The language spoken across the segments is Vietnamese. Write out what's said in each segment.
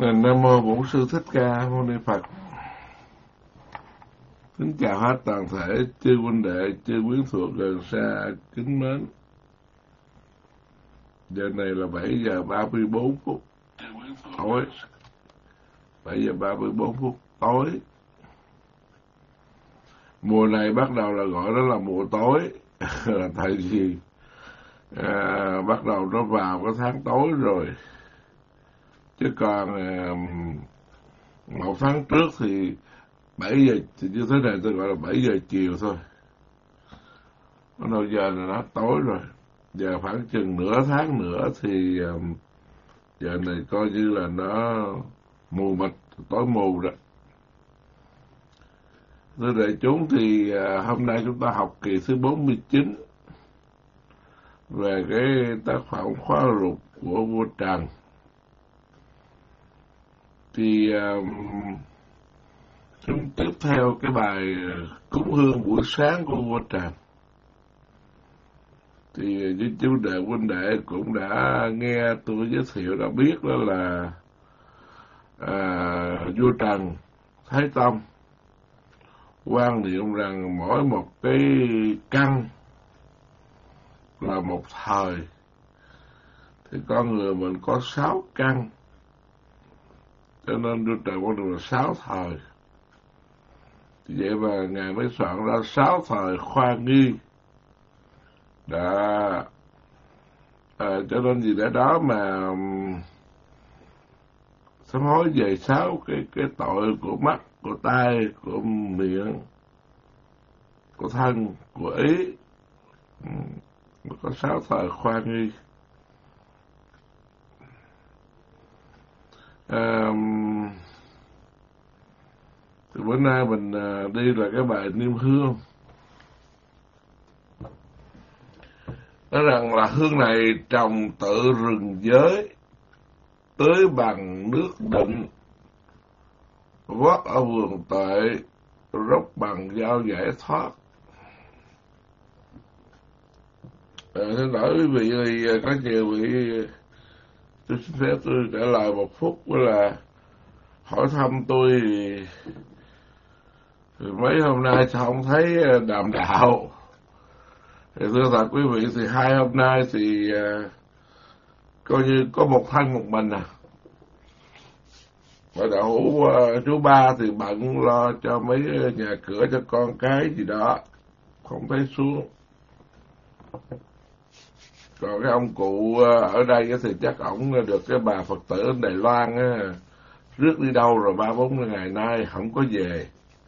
Nam mô Bổn Sư Thích Ca Mâu Ni Phật. Kính chào hết toàn thể chư huynh đệ, chư quyến thuộc gần xa kính mến. Giờ này là 7 giờ 34 phút tối. 7 giờ 34 phút tối. Mùa này bắt đầu là gọi đó là mùa tối. Là tại vì bắt đầu nó vào cái tháng tối rồi. Chứ còn một tháng trước thì 7 giờ thì như thế này tôi gọi là 7 giờ chiều thôi. Bắt đầu giờ là nó tối rồi. Giờ khoảng chừng nửa tháng nữa thì giờ này coi như là nó mù mịt, tối mù đó. Thưa đại chúng thì hôm nay chúng ta học kỳ thứ 49 về cái tác phẩm Khóa Lục của vua Trần. Thì chúng tiếp theo cái bài cúng hương buổi sáng của vua Trần. Thì với chú đệ huynh đệ cũng đã nghe tôi giới thiệu đã biết đó là vua Trần Thái Tông quan niệm rằng mỗi một cái căn là một thời, thì con người mình có 6 căn, cho nên vua Trần quan niệm là 6 thời. Vậy mà Ngài mới soạn ra 6 thời khoa nghi. Đã cho nên gì để đó mà sám hối về 6 cái tội của mắt, của tai, của miệng, của thân, của ý. Có 6 thời khoa nghi. Thì bữa nay mình đi là cái bài niêm hương. Nói rằng là hương này trồng tự rừng giới, tưới bằng nước định, vót ở vườn tuệ, rốc bằng dao giải thoát. Xin lỗi quý vị, thì có nhiều vị, tôi xin phép tôi trả lời một phút, đó là hỏi thăm tôi thì mấy hôm nay sao không thấy đàm đạo. Thì thưa thật quý vị, thì 2 hôm nay thì coi như có một thân một mình à. Và đạo hữu chú Ba thì bận lo cho mấy nhà cửa cho con cái gì đó, không thấy xuống. Còn cái ông cụ ở đây thì chắc ổng được cái bà Phật tử ở Đài Loan á, rước đi đâu rồi 3-4 ngày nay không có về.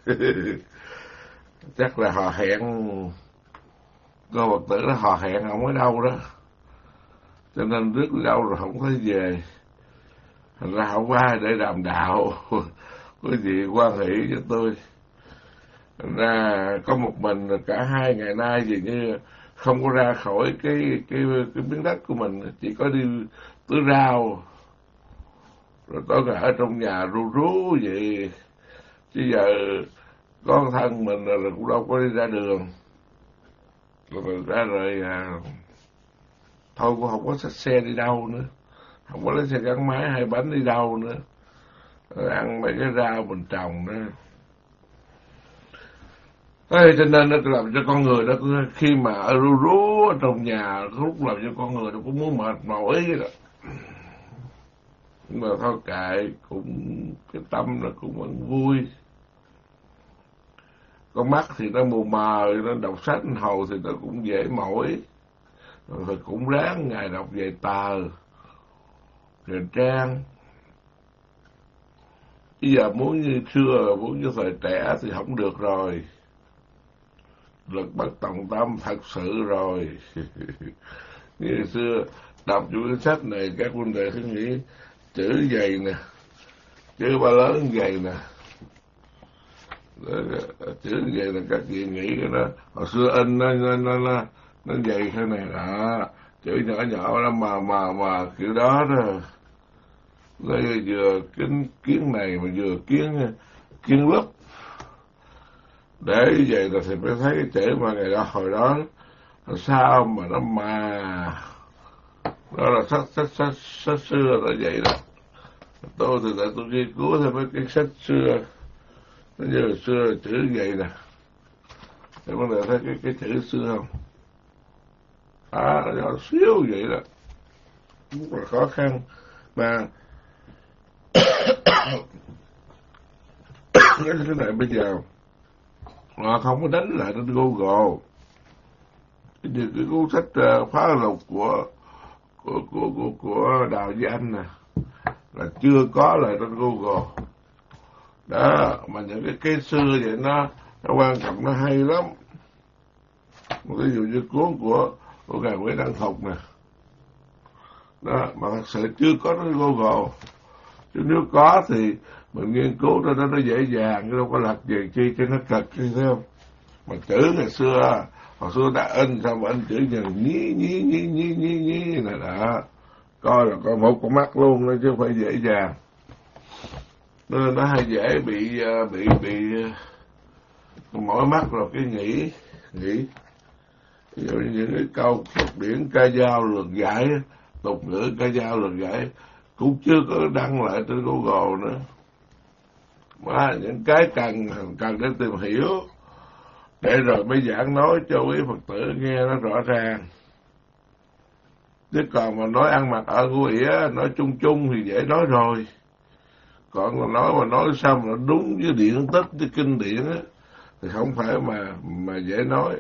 Chắc là họ hẹn, cô Phật tử đó họ hẹn ông ở đâu đó, cho nên rước đi đâu rồi không thấy về. Thành ra không có ai để đàm đạo. Quý vị quan hỷ cho tôi. Thành ra có một mình cả 2 ngày nay dường như không có ra khỏi cái miếng đất của mình, chỉ có đi tưới rau, rồi tối ngày ở trong nhà ru rú vậy. Chứ giờ có thân mình rồi cũng đâu có đi ra đường. Rồi ra rồi thôi cũng không có xách xe đi đâu nữa, không có lấy xe gắn máy 2 bánh đi đâu nữa, rồi ăn mấy cái rau mình trồng nữa. Thế cho nên nó làm cho con người đó khi mà ở ru rú ở trong nhà, lúc làm cho con người nó cũng muốn mệt mỏi đó. Nhưng mà thôi kệ, cũng cái tâm nó cũng vẫn vui. Con mắt thì nó mù mờ, nó đọc sách hầu thì nó cũng dễ mỏi, rồi cũng ráng ngày đọc vài tờ rồi trang. Bây giờ muốn như xưa, muốn như thời trẻ thì không được rồi. Lực bất tòng tâm thật sự rồi. Như xưa đọc những cái sách này, các huynh đệ cứ nghĩ chữ dày nè, chữ ba lớn dày nè, chữ dày là các vị nghĩ cái đó hồi xưa in nó dày thế này đó, chữ nhỏ nhỏ đó mà kiểu đó đó. Đây vừa kiến này mà vừa kiến lấp. Để vậy là thì mới thấy cái chữ mà ngày đó hồi đó sao mà nó mà đó là sách xưa là vậy đó. Tôi thì tại tôi nghiên cứu theo mấy cái sách xưa, nó như là xưa chữ vậy nè, để vấn đề thấy cái chữ xưa không? Nó nhỏ xíu vậy đó, rất là khó khăn. Mà cái này bây giờ họ không có đánh lại trên Google. Cái cuốn sách Phá Lục của Đào Duy Anh nè là chưa có lại trên Google đó, mà những cái xưa vậy nó quan trọng, nó hay lắm. Ví dụ như cuốn của ngài Nguyễn Đăng Thục nè đó, mà thật sự chưa có trên Google. Chứ nếu có thì mình nghiên cứu nó dễ dàng, chứ đâu có lật về chi cho nó cực, như thế không? Mà chữ ngày xưa, hồi xưa đã in sao mà in chữ dần nhí này đó, coi là coi một con mắt luôn đó, chứ không phải dễ dàng. Nên nó hay dễ bị mỗi mắt là cái nghĩ. Ví dụ như những cái câu thuật điển ca dao lược giải, tục ngữ ca dao lược giải cũng chưa có đăng lại trên Google nữa. Mà những cái cần để tìm hiểu, để rồi mới giảng nói cho quý Phật tử nghe nó rõ ràng. Chứ còn mà nói ăn mặc ở của ỉa, nói chung chung thì dễ nói rồi. Còn mà nói sao mà đúng với điển tích, với kinh điển á, thì không phải mà dễ nói.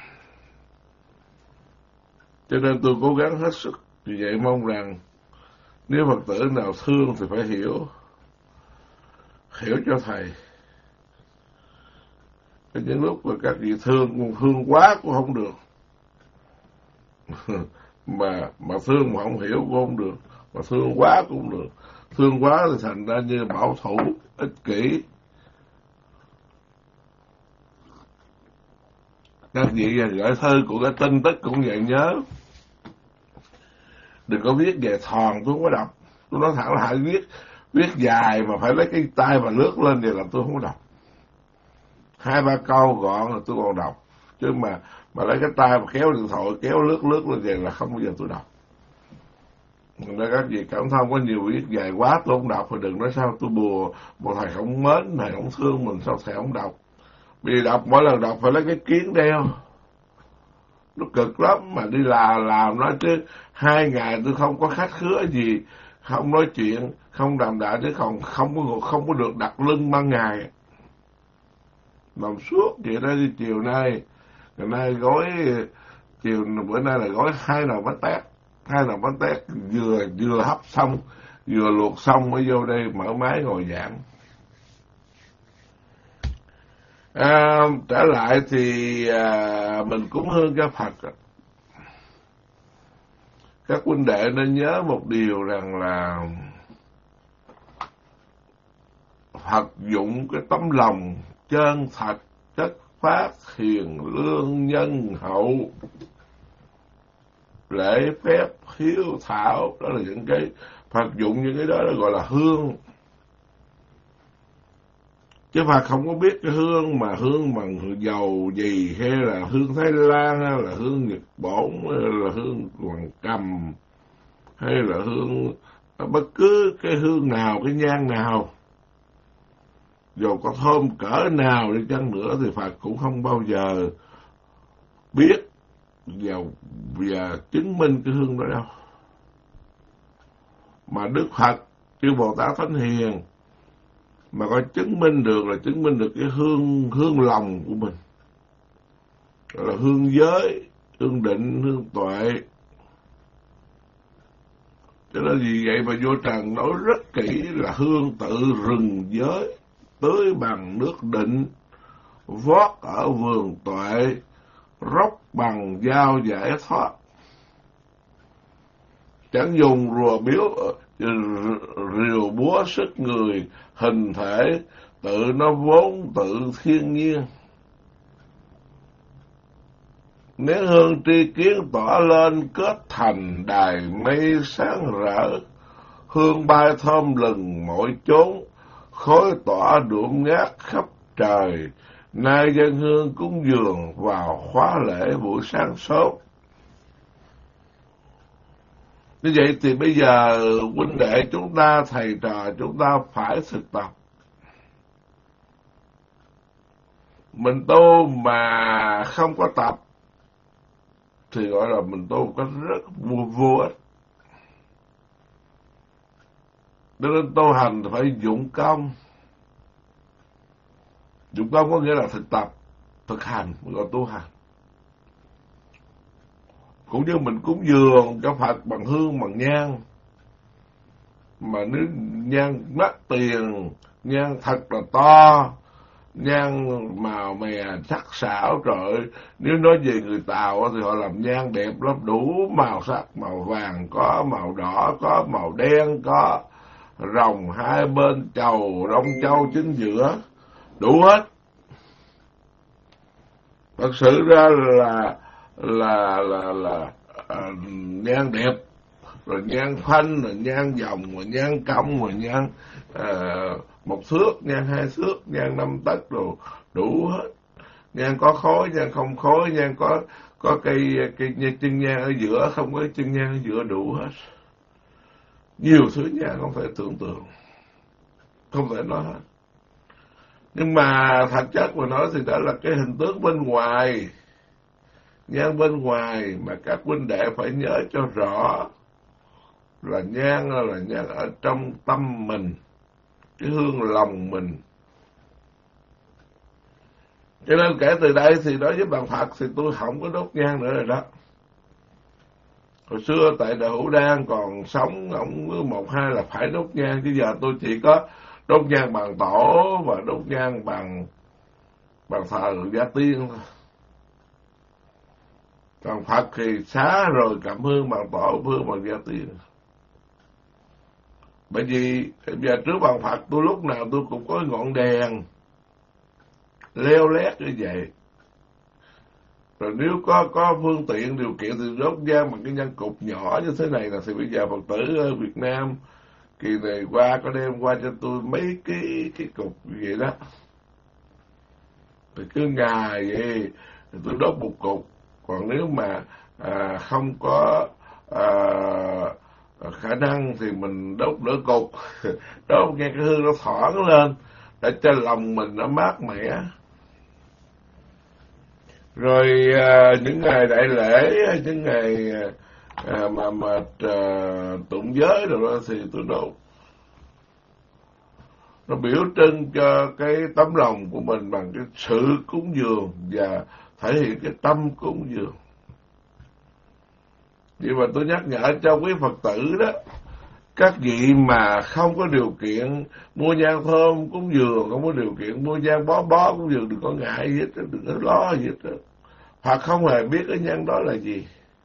Cho nên tôi cố gắng hết sức. Vì vậy mong rằng nếu Phật tử nào thương thì phải hiểu cho thầy. Có những lúc mà các vị thương quá cũng không được. mà thương mà không hiểu cũng không được, mà thương quá cũng không được. Thương quá thì thành ra như bảo thủ, ích kỷ. Các vị gửi thư của cái tin tức cũng vậy, nhớ đừng có viết về thòn, tôi không có đọc. Tôi nói thẳng là hãy viết dài mà phải lấy cái tay mà lướt lên vậy là tôi không có đọc. 2-3 câu gọn là tôi còn đọc, chứ mà lấy cái tay mà kéo điện thoại kéo lướt lên vậy là không bao giờ tôi đọc. Nên các vị cảm thông có nhiều viết dài quá tôi không đọc, thì đừng nói sao tôi bùa thầy không mến, thầy không thương mình, sao thầy không đọc. Vì đọc mỗi lần đọc phải lấy cái kiến đeo, nó cực lắm. Mà đi làm nó chứ 2 ngày tôi không có khách khứa gì, không nói chuyện, không đàm đạo, chứ còn không có được đặt lưng ban ngày. Nằm suốt vậy đó. Đi chiều nay gói, chiều bữa nay là gói 2 nồi bánh tét vừa hấp xong, vừa luộc xong mới vô đây mở máy ngồi giảng. Trở lại thì mình cúng hương cho Phật. Các huynh đệ nên nhớ một điều rằng là Phật dụng cái tấm lòng chân thật, chất phát, hiền lương, nhân hậu, lễ phép, hiếu thảo. Đó là những cái Phật dụng, những cái đó gọi là hương. Chứ Phật không có biết cái hương bằng dầu gì, hay là hương Thái Lan, hay là hương Nhật Bản, hay là hương Hoàng Cầm, hay là hương bất cứ cái hương nào, cái nhang nào, dù có thơm cỡ nào đi chăng nữa thì Phật cũng không bao giờ biết và chứng minh cái hương đó đâu. Mà Đức Phật, chư Bồ Tát Thánh Hiền mà có chứng minh được là chứng minh được cái hương lòng của mình, gọi là hương giới, hương định, hương tuệ. Cho nên vì vậy mà Vua Trần nói rất kỹ là hương tự rừng giới, tưới bằng nước định, vót ở vườn tuệ, róc bằng dao giải thoát. Chẳng dùng rùa biếu rìu búa sức người, hình thể tự nó vốn tự thiên nhiên. Nếu hương tri kiến tỏa lên, kết thành đài mây sáng rỡ, hương bay thơm lừng mọi chốn, khói tỏa đượm ngát khắp trời. Nay dân hương cúng dường vào khóa lễ buổi sáng sớm. Như vậy thì bây giờ huynh đệ chúng ta, thầy trò chúng ta phải thực tập. Mình tu mà không có tập thì gọi là mình tu có rất vô ích. Cho nên tu hành phải dụng công. Dụng công có nghĩa là thực tập, thực hành, gọi tu hành. Cũng như mình cúng dường cho Phật bằng hương, bằng nhang. Mà nếu nhang mắc tiền, nhang thật là to, nhang màu mè sắc sảo, trời ơi, nếu nói về người Tàu thì họ làm nhang đẹp lắm, đủ màu sắc, màu vàng có, màu đỏ có, màu đen có, rồng hai bên chầu, rong châu chính giữa, đủ hết. Thật sự ra là nhang đẹp, rồi nhang phanh, rồi nhang vòng, rồi nhang cong, rồi nhang một thước, nhang hai thước, nhang 5 tấc, rồi đủ hết. Nhang có khói, nhang không khói, nhang có cây chân nhang ở giữa, không có chân nhang ở giữa, đủ hết. Nhiều thứ nhang không thể tưởng tượng, không thể nói hết. Nhưng mà thật chất mà nói thì đó là cái hình tướng bên ngoài, nhang bên ngoài, mà các huynh đệ phải nhớ cho rõ là nhang ở trong tâm mình, cái hương lòng mình. Cho nên kể từ đây thì đối với bạn Phật thì tôi không có đốt nhang nữa rồi đó. Hồi xưa tại Đại Hữu Đan còn sống, ông 1-2 là phải đốt nhang, chứ giờ tôi chỉ có đốt nhang bằng tổ và đốt nhang bằng thờ Gia Tiên thôi. Còn Phật thì xá rồi cảm hương bằng tổ, hương bằng Gia Tiên. Bởi vì giờ trước bằng Phật tôi lúc nào tôi cũng có ngọn đèn leo lét như vậy. Rồi nếu có phương tiện điều kiện thì đốt nhang bằng cái nhang cục nhỏ như thế này là thì bây giờ Phật tử ở Việt Nam kỳ này qua có đem qua cho tôi mấy cái cục vậy đó. Thì cứ ngày vậy thì tôi đốt một cục. Còn nếu mà không có khả năng thì mình đốt nửa cục. Đốt nghe cái hương nó thoảng lên để cho lòng mình nó mát mẻ. Rồi những ngày đại lễ, những ngày mà tụng giới rồi đó thì tôi đốt. Nó biểu trưng cho cái tấm lòng của mình bằng cái sự cúng dường và thể hiện cái tâm cúng dường. Vì mà tôi nhắc nhở cho quý Phật tử đó, các vị mà không có điều kiện mua nhang thơm cúng dường, không có điều kiện mua nhang bó cúng dường, đừng có ngại gì hết, đừng có lo gì hết. Phật không hề biết cái nhang đó là gì.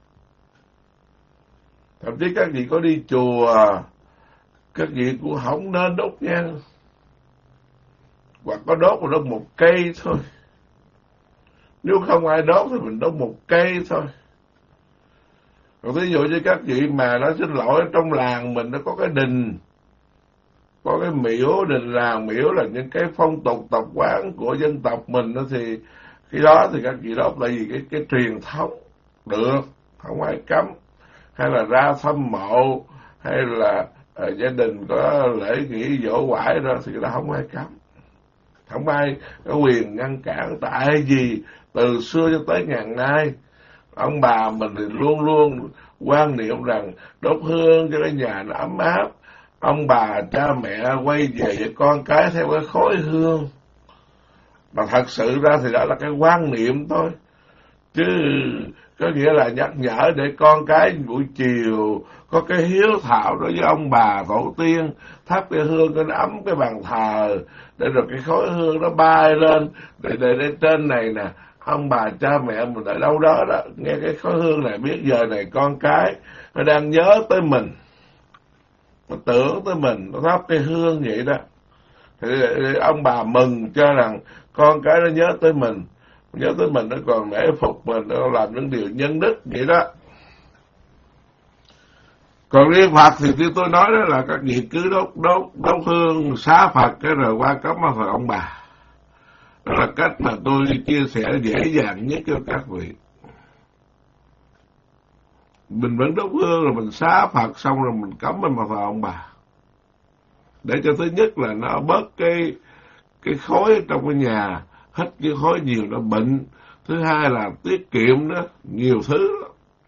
Thậm chí các vị có đi chùa, các vị cũng không nên đốt nhang. Hoặc có đốt mà đốt một cây thôi. Nếu không ai đốt thì mình đốt một cây thôi. Còn ví dụ như các vị mà nó xin lỗi, trong làng mình nó có cái đình, có cái miễu, đình làng miễu là những cái phong tục tập quán của dân tộc mình đó, thì khi đó thì các vị đốt, tại vì cái truyền thống được, không ai cấm. Hay là ra thăm mộ, hay là gia đình có lễ nghỉ dỗ quải đó thì đó không ai cấm. Không ai có quyền ngăn cản, tại vì từ xưa cho tới ngàn nay ông bà mình thì luôn luôn quan niệm rằng đốt hương cho cái nhà nó ấm áp. Ông bà cha mẹ quay về với con cái theo cái khói hương. Mà thật sự ra thì đó là cái quan niệm thôi, chứ có nghĩa là nhắc nhở để con cái buổi chiều có cái hiếu thảo đối với ông bà tổ tiên, thắp cái hương cho nó ấm cái bàn thờ, để rồi cái khói hương nó bay lên, để trên này nè, ông bà cha mẹ mình ở đâu đó đó, nghe cái khói hương này biết giờ này con cái nó đang nhớ tới mình, nó tưởng tới mình, nó thắp cái hương vậy đó. Thì ông bà mừng cho rằng con cái nó nhớ tới mình, nó còn nể phục mình, nó làm những điều nhân đức vậy đó. Còn riêng Phật thì như tôi nói đó là các vị cứ đốt hương xá Phật cái rồi qua cắm vào Phật ông bà. Đó là cách mà tôi chia sẻ dễ dàng nhất cho các vị. mình vẫn đốt hương rồi mình xá Phật xong rồi mình cắm lên bàn thờ ông bà, để cho thứ nhất là nó bớt cái khói trong cái nhà, hít cái khói nhiều nó bệnh. Thứ hai là tiết kiệm đó, nhiều thứ đó.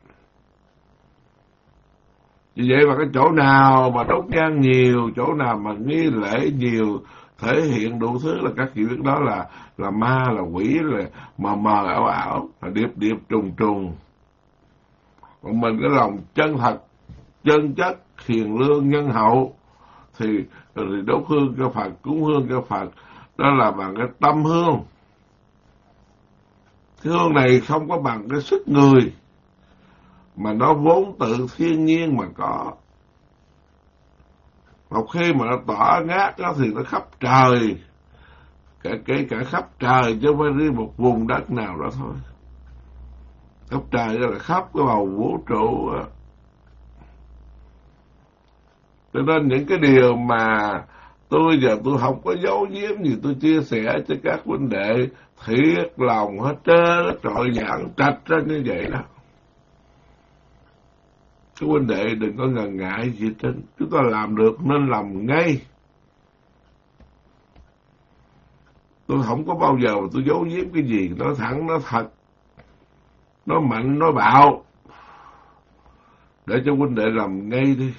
Vì vậy mà cái chỗ nào mà đốt nhang nhiều, chỗ nào mà nghi lễ nhiều, thể hiện đủ thứ là các chị biết đó là ma, là quỷ, là mờ mờ ảo ảo, là điệp điệp trùng trùng. Còn mình cái lòng chân thật, chân chất, hiền lương, nhân hậu thì đốt hương cho Phật, cúng hương cho Phật, đó là bằng cái tâm hương. Cái hương này không có bằng cái sức người, mà nó vốn tự thiên nhiên mà có. Một khi mà nó tỏa ngát đó thì nó khắp trời, kể cả khắp trời chứ không phải riêng một vùng đất nào đó thôi. Khắp trời đó là khắp cái bầu vũ trụ. Cho nên những cái điều mà tôi không có giấu giếm gì, tôi chia sẻ cho các huynh đệ thiệt lòng hết trơn, trọi giảng trạch ra như vậy đó. Các huynh đệ đừng có ngần ngại gì hết trơn, chúng ta làm được nên làm ngay. Tôi không có bao giờ mà tôi giấu giếm cái gì, nói thẳng, nói thật, nói mạnh, nói bạo, để cho huynh đệ làm ngay đi.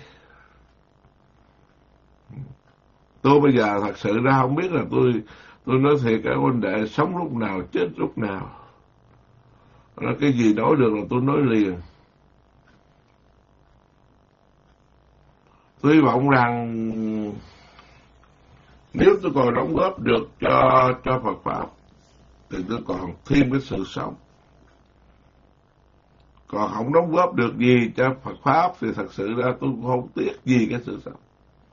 Tôi bây giờ thật sự ra không biết là tôi nói thiệt các huynh đệ, sống lúc nào chết lúc nào. Là cái gì nói được là tôi nói liền. Tôi hy vọng rằng nếu tôi còn đóng góp được cho Phật Pháp thì tôi còn thêm cái sự sống. Còn không đóng góp được gì cho Phật Pháp thì thật sự ra tôi cũng không tiếc gì cái sự sống.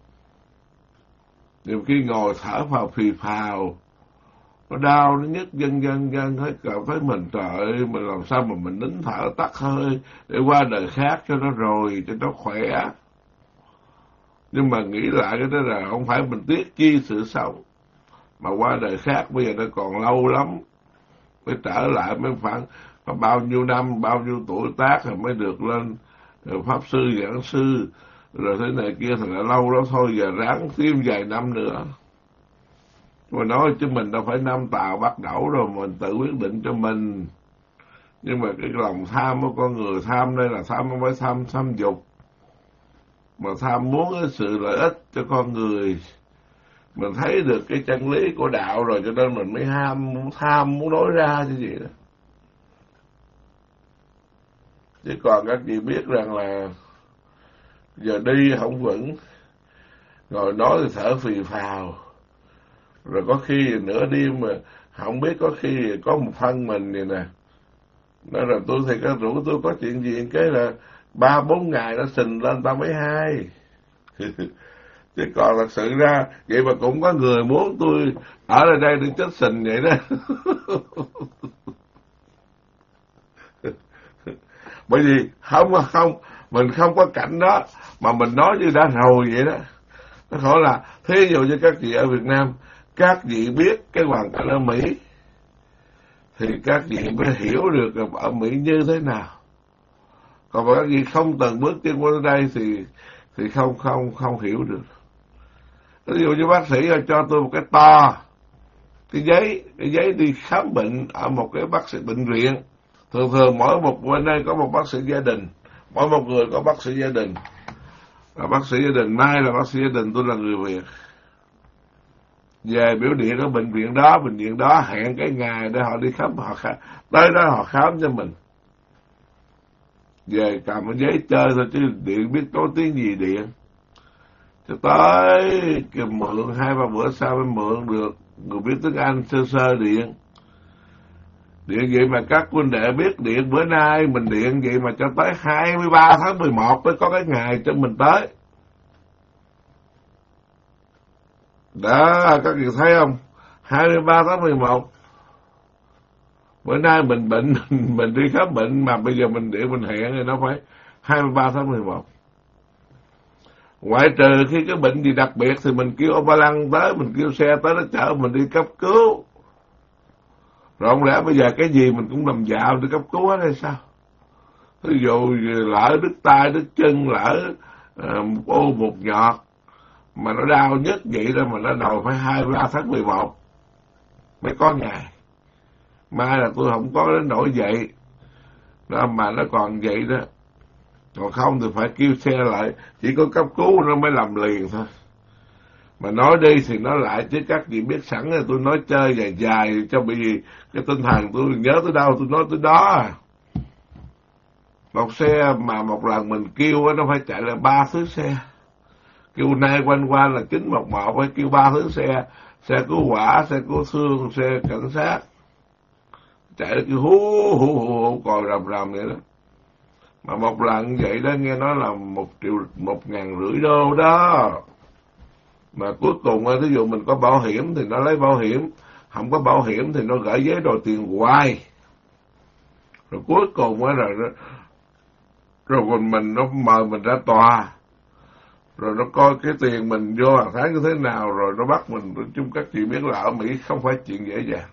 Nhiều khi ngồi thở phào phì phào, nó đau, nó nhức dân hết, cảm thấy mình trời ơi, mình làm sao mà mình nín thở tắt hơi để qua đời khác cho nó rồi, cho nó khỏe. Nhưng mà nghĩ lại cái đó là không phải mình tiếc chi sự sống, mà qua đời khác bây giờ nó còn lâu lắm, mới trở lại, mới khoảng bao nhiêu năm, bao nhiêu tuổi tác rồi mới được lên pháp sư, giảng sư, rồi thế này kia thì là lâu đó thôi, giờ ráng thêm vài năm nữa. Mà nói chứ mình đâu phải năm tàu bắt đẩu rồi, mình tự quyết định cho mình. Nhưng mà cái lòng tham của con người, tham đây là tham không phải tham dục, mà tham muốn cái sự lợi ích cho con người. Mình thấy được cái chân lý của đạo rồi cho nên mình mới tham muốn nói ra như vậy đó. Chứ còn các chị biết rằng là giờ đi không vững, ngồi nói thì thở phì phào, rồi có khi nửa đêm mà không biết, có khi có một phân mình vậy nè, nói là tôi thì có rủ tôi có chuyện gì, cái là 3-4 ngày nó sình lên ta mới hay. Chứ còn thật sự ra vậy mà cũng có người muốn tôi ở lại đây đừng chết sình vậy đó. Bởi vì không mình không có cảnh đó mà mình nói như đã rồi vậy đó. Nó khỏi là thí dụ như các chị ở Việt Nam, các chị biết cái hoàn cảnh ở Mỹ thì các chị mới hiểu được ở Mỹ như thế nào. Còn các chị không từng bước chân qua đây thì không hiểu được. Ví dụ như bác sĩ cho tôi một cái to, cái giấy đi khám bệnh ở một cái bác sĩ bệnh viện. Thường mỗi một bên đây có một bác sĩ gia đình, mỗi một người có bác sĩ gia đình. Và bác sĩ gia đình, nay là bác sĩ gia đình, tôi là người Việt. Về biểu điện ở bệnh viện đó hẹn cái ngày để họ đi khám, tới đó họ khám cho mình. Về cầm cái giấy chơi thôi chứ điện biết có tiếng gì điện. Cho tới cái mượn 2-3 bữa sau mới mượn được, người biết tiếng Anh sơ điện. Điện vậy mà các huynh đệ biết điện bữa nay mình điện vậy mà cho tới 23 tháng 11 mới có cái ngày cho mình tới. Đó, các chị thấy không? 23 tháng 11. Bữa nay mình bệnh, mình đi khám bệnh mà bây giờ mình điện mình hẹn thì nó phải 23 tháng 11. Ngoại trừ khi cái bệnh gì đặc biệt thì mình kêu ông ba lăng tới, mình kêu xe tới nó chở mình đi cấp cứu. Rồi không lẽ bây giờ cái gì mình cũng làm dạo đi cấp cứu hết hay sao? Ví dụ lỡ đứt tay đứt chân, lỡ một ô một nhọt mà nó đau nhất vậy đó, mà nó đòi phải 23 tháng 11 mới có ngày. Mai là tôi không có đến nỗi vậy đó, mà nó còn vậy đó. Còn không thì phải kêu xe lại, chỉ có cấp cứu nó mới làm liền thôi. Mà nói đi thì nói lại, chứ các vị biết sẵn là tôi nói chơi dài dài cho bởi vì cái tinh thần tôi nhớ tới đâu tôi nói tới đó. Một xe mà một lần mình kêu nó phải chạy là 3 thứ xe. Kêu nay quanh qua là 911, phải kêu 3 thứ xe. Xe cứu hỏa, xe cứu thương, xe cảnh sát. Chạy kêu hú hú hú còi rầm rầm vậy đó. Mà một lần vậy đó nghe nói là 1.500.000 đô đó. Mà cuối cùng thí dụ mình có bảo hiểm thì nó lấy bảo hiểm, không có bảo hiểm thì nó gửi giấy đòi tiền hoài. Rồi cuối cùng rồi mình nó mời mình ra tòa, rồi nó coi cái tiền mình vô hàng tháng như thế nào, rồi nó bắt mình. Chung các chị biết là ở Mỹ không phải chuyện dễ dàng.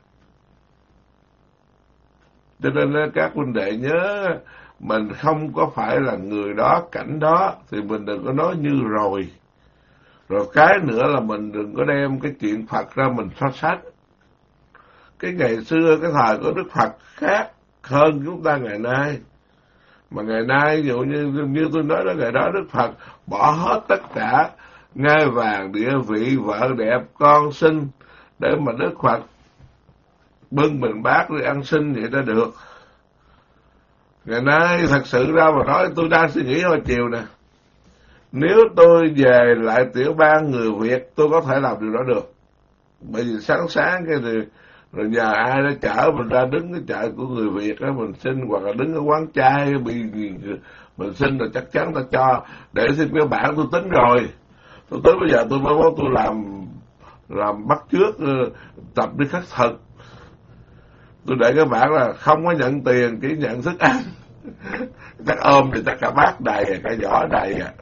Cho nên các huynh đệ nhớ, mình không có phải là người đó, cảnh đó, thì mình đừng có nói như rồi. Rồi cái nữa là mình đừng có đem cái chuyện Phật ra mình so sánh. Cái ngày xưa, cái thời của Đức Phật khác hơn chúng ta ngày nay. Mà ngày nay, ví dụ như tôi nói đó, ngày đó Đức Phật bỏ hết tất cả ngai vàng, địa vị, vợ đẹp, con xinh, để mà Đức Phật bưng mình bát đi ăn xin vậy đó được. Ngày nay thật sự ra mà nói, tôi đang suy nghĩ hồi chiều nè. Nếu tôi về lại tiểu bang người Việt, tôi có thể làm điều đó được. Bởi vì sáng cái thì rồi nhờ ai đó chở mình ra đứng cái chợ của người Việt đó, mình xin, hoặc là đứng ở quán chai mình xin là chắc chắn ta cho. Để xin cái bản tôi tính rồi. Tôi tới bây giờ tôi mới nói tôi làm bắt chước tập đi khắc thực. Tôi để cái bản là không có nhận tiền, chỉ nhận thức ăn. Chắc ôm thì chắc cả bát đầy, cả giỏ đầy à.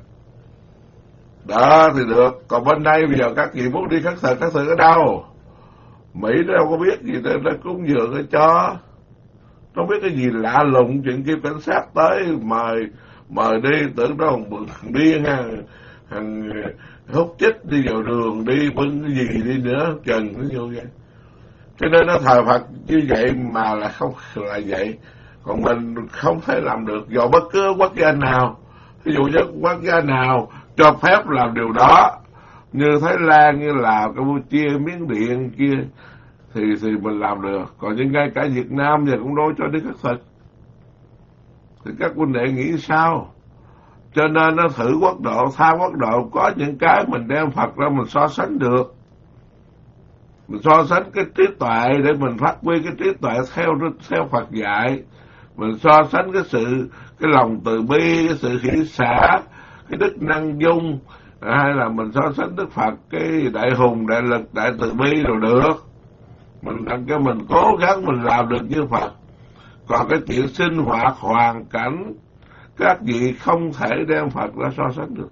Đó thì được. Còn bên đây bây giờ các chị muốn đi khắc thực ở đâu? Mỹ nó đâu có biết gì, nó cúng dường cái cho. Nó biết cái gì lạ lùng, chuyện kêu cảnh sát tới mời đi, tưởng nó còn điên hàng hút chích đi vào đường, đi bưng cái gì đi nữa, trần nó vô vậy. Cho nên nó thờ Phật như vậy mà là không là vậy. Còn mình không thể làm được, do bất cứ quốc gia nào, ví dụ như quốc gia nào cho phép làm điều đó, như Thái Lan, như Lào, Campuchia, Miến Điện kia, thì mình làm được. Còn như ngay cả Việt Nam giờ cũng đối cho đi khắc thực. Thì các huynh đệ nghĩ sao? Cho nên nó thử quốc độ, tha quốc độ, có những cái mình đem Phật ra mình so sánh được. Mình so sánh cái trí tuệ để mình phát huy cái trí tuệ theo Phật dạy. Mình so sánh cái lòng từ bi, cái sự hỷ xả, cái đức năng dung, hay là mình so sánh Đức Phật cái đại hùng, đại lực, đại từ bi rồi được. Mình cố gắng mình làm được như Phật. Còn cái chuyện sinh hoạt hoàn cảnh, các vị không thể đem Phật ra so sánh được.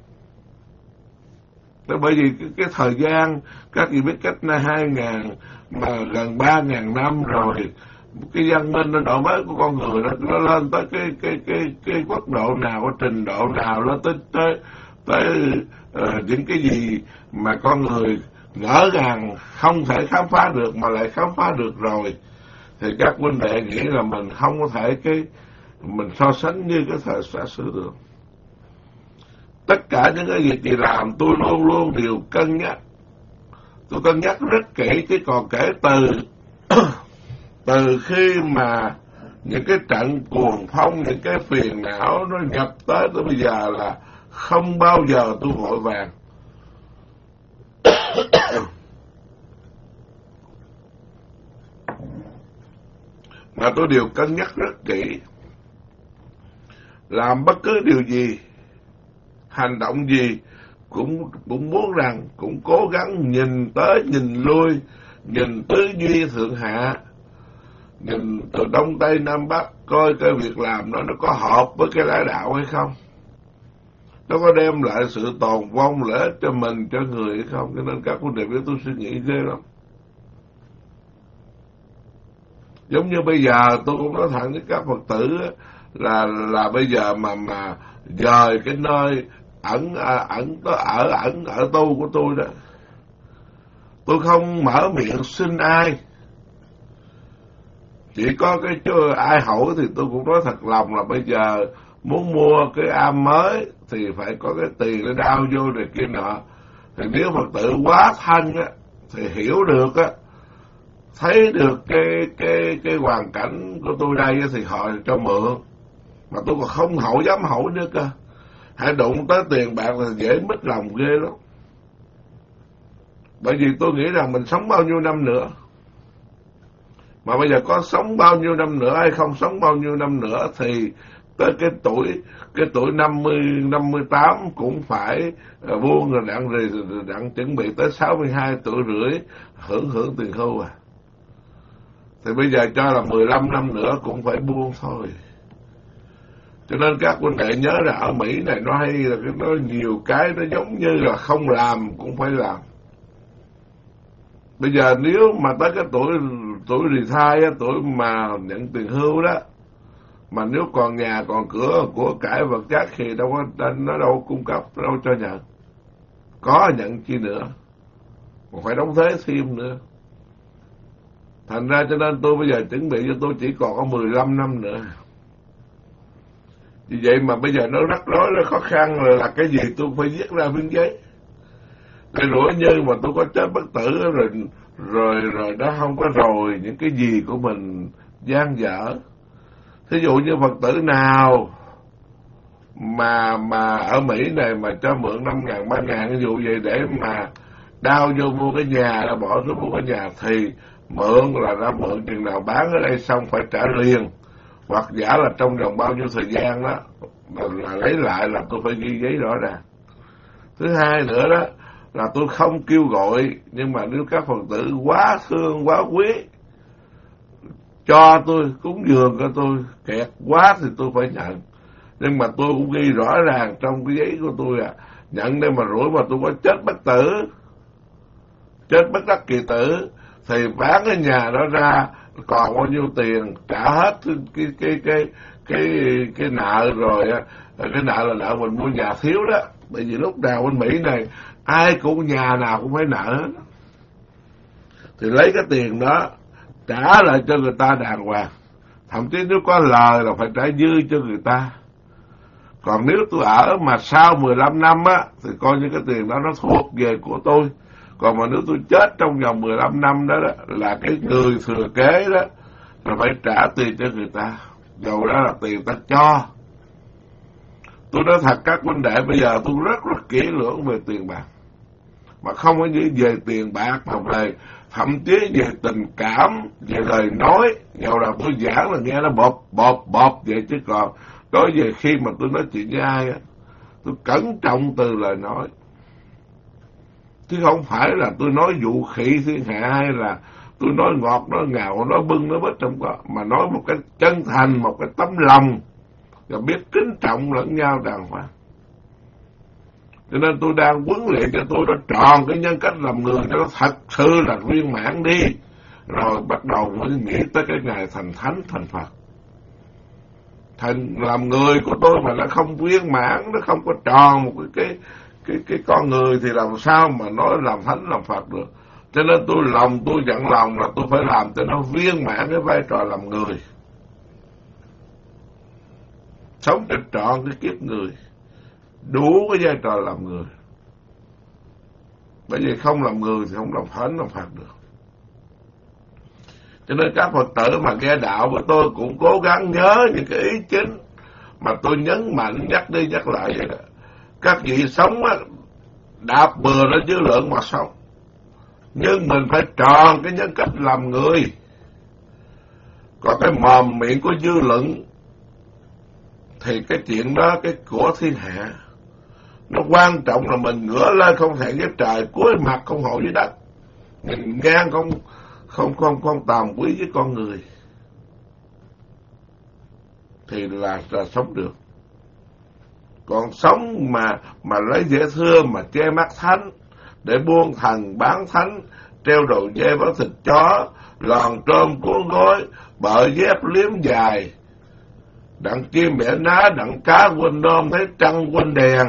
Bởi vì cái thời gian, các vị biết cách nay 2.000 mà gần 3.000 năm rồi, cái văn minh nó đổi mới của con người nó lên tới cái quốc độ nào, cái trình độ nào, nó tới những cái gì mà con người ngỡ rằng không thể khám phá được mà lại khám phá được rồi, thì các huynh đệ nghĩ là mình không có thể mình so sánh như cái thời xa xưa được. Tất cả những cái việc chị làm tôi luôn luôn đều cân nhắc. Tôi cân nhắc rất kỹ, chứ còn kể từ khi mà những cái trận cuồng phong, những cái phiền não nó nhập tới bây giờ là không bao giờ tôi vội vàng. Mà tôi đều cân nhắc rất kỹ. Làm bất cứ điều gì, hành động gì cũng muốn rằng, cũng cố gắng nhìn tới nhìn lui, nhìn tứ duy thượng hạ, nhìn từ đông tây nam bắc, coi cái việc làm nó có hợp với cái lẽ đạo hay không, nó có đem lại sự tồn vong lợi ích cho mình, cho người hay không. Cho nên các vấn đề biết tôi suy nghĩ ghê lắm. Giống như bây giờ tôi cũng nói thẳng với các Phật tử là bây giờ mà dời cái nơi ở tu của tôi đó. Tôi không mở miệng xin ai, chỉ có cái chứ ai hỏi thì tôi cũng nói thật lòng là bây giờ muốn mua cái am mới thì phải có cái tiền để đao vô này kia nọ. Thì nếu Phật tử quá thân á thì hiểu được á, thấy được cái hoàn cảnh của tôi đây thì họ cho mượn, mà tôi còn không dám hỏi nữa cơ. Hãy đụng tới tiền bạc là dễ mất lòng ghê lắm. Bởi vì tôi nghĩ rằng mình sống bao nhiêu năm nữa, mà bây giờ có sống bao nhiêu năm nữa hay không sống bao nhiêu năm nữa thì tới cái tuổi 58 cũng phải buông rồi đặng chuẩn bị tới 62 tuổi rưỡi hưởng tiền hưu à. Thì bây giờ cho là 15 năm nữa cũng phải buông thôi. Cho nên các huynh đệ nhớ là ở Mỹ này nó hay là nó nhiều cái nó giống như là không làm cũng phải làm. Bây giờ nếu mà tới cái tuổi retire, tuổi mà nhận tiền hưu đó, mà nếu còn nhà còn cửa của cải vật chất thì nó đâu cung cấp, đâu cho nhận. Có nhận chi nữa, còn phải đóng thuế thêm nữa. Thành ra cho nên tôi bây giờ chuẩn bị cho tôi chỉ còn có 15 năm nữa. Vì vậy mà bây giờ nó rắc rối, nó khó khăn là cái gì tôi phải viết ra miếng giấy. Cái rủi như mà tôi có chết bất tử rồi đó không có rồi những cái gì của mình gian dở. Thí dụ như Phật tử nào mà ở Mỹ này mà cho mượn 5.000, 3.000 ví dụ vậy để mà đao vô mua cái nhà, là bỏ xuống mua cái nhà thì mượn là đã mượn chừng nào bán ở đây xong phải trả liền, hoặc giả là trong vòng bao nhiêu thời gian đó là lấy lại, là tôi phải ghi giấy rõ ràng. Thứ hai nữa đó là tôi không kêu gọi, nhưng mà nếu các Phật tử quá thương quá quý cho tôi cúng dường cho tôi kẹt quá thì tôi phải nhận. Nhưng mà tôi cũng ghi rõ ràng trong cái giấy của tôi nhận đây mà rủi mà tôi có chết bất tử, chết bất đắc kỳ tử thì bán cái nhà đó ra còn bao nhiêu tiền trả hết cái nợ rồi. Cái nợ là nợ mình mua nhà thiếu đó. Bởi vì lúc nào bên Mỹ này ai cũng nhà nào cũng phải nợ hết, thì lấy cái tiền đó trả lại cho người ta đàng hoàng, thậm chí nếu có lời là phải trả dư cho người ta. Còn nếu tôi ở mà sau 15 năm á thì coi như cái tiền đó nó thuộc về của tôi. Còn mà nếu tôi chết trong vòng 15 năm đó, là cái người thừa kế đó là phải trả tiền cho người ta, dầu đó là tiền ta cho. Tôi nói thật các huynh đệ, bây giờ tôi rất kỹ lưỡng về tiền bạc, mà không có chỉ về tiền bạc mà về thậm chí về tình cảm, về lời nói. Dầu nào tôi giảng là nghe nó bọp vậy, chứ còn đối về khi mà tôi nói chuyện với ai á, tôi cẩn trọng từ lời nói, chứ không phải là tôi nói dụ khỉ thiên hạ, hay là tôi nói ngọt, nói ngào, nói bưng, nói bít, không có, mà nói một cái chân thành, một cái tấm lòng, và biết kính trọng lẫn nhau đàng hoàng. Cho nên tôi đang huấn luyện cho tôi nó tròn cái nhân cách làm người cho nó thật sự là viên mãn đi, rồi bắt đầu mới nghĩ tới cái ngày thành thánh thành Phật. Thành làm người của tôi mà nó không viên mãn, nó không có tròn một cái con người thì làm sao mà nói làm thánh làm Phật được. Cho nên tôi dặn lòng là tôi phải làm cho nó viên mãn cái vai trò làm người, sống cho trọn cái kiếp người, đủ cái vai trò làm người. Bởi vì không làm người thì không làm thánh làm Phật được. Cho nên các Phật tử mà nghe đạo của tôi cũng cố gắng nhớ những cái ý chính mà tôi nhấn mạnh, nhắc đi nhắc lại vậy đó. Các vị sống á, đạp bừa lên dư lượng mà sống, nhưng mình phải tròn cái nhân cách làm người. Còn cái mồm miệng của dư luận thì cái chuyện đó cái của thiên hạ. Nó quan trọng là mình ngửa lên không thẹn với trời, cúi mặt không hội với đất, mình ngang không tàm quý với con người, thì là sống được. Còn sống mà lấy dễ thương mà che mắt thánh, để buôn thần bán thánh, treo đầu dê bán thịt chó, lòn trôm cuốn gói, bợ dép liếm dài, đặng chim bẻ ná, đặng cá quên đom, thấy trăng quên đèn.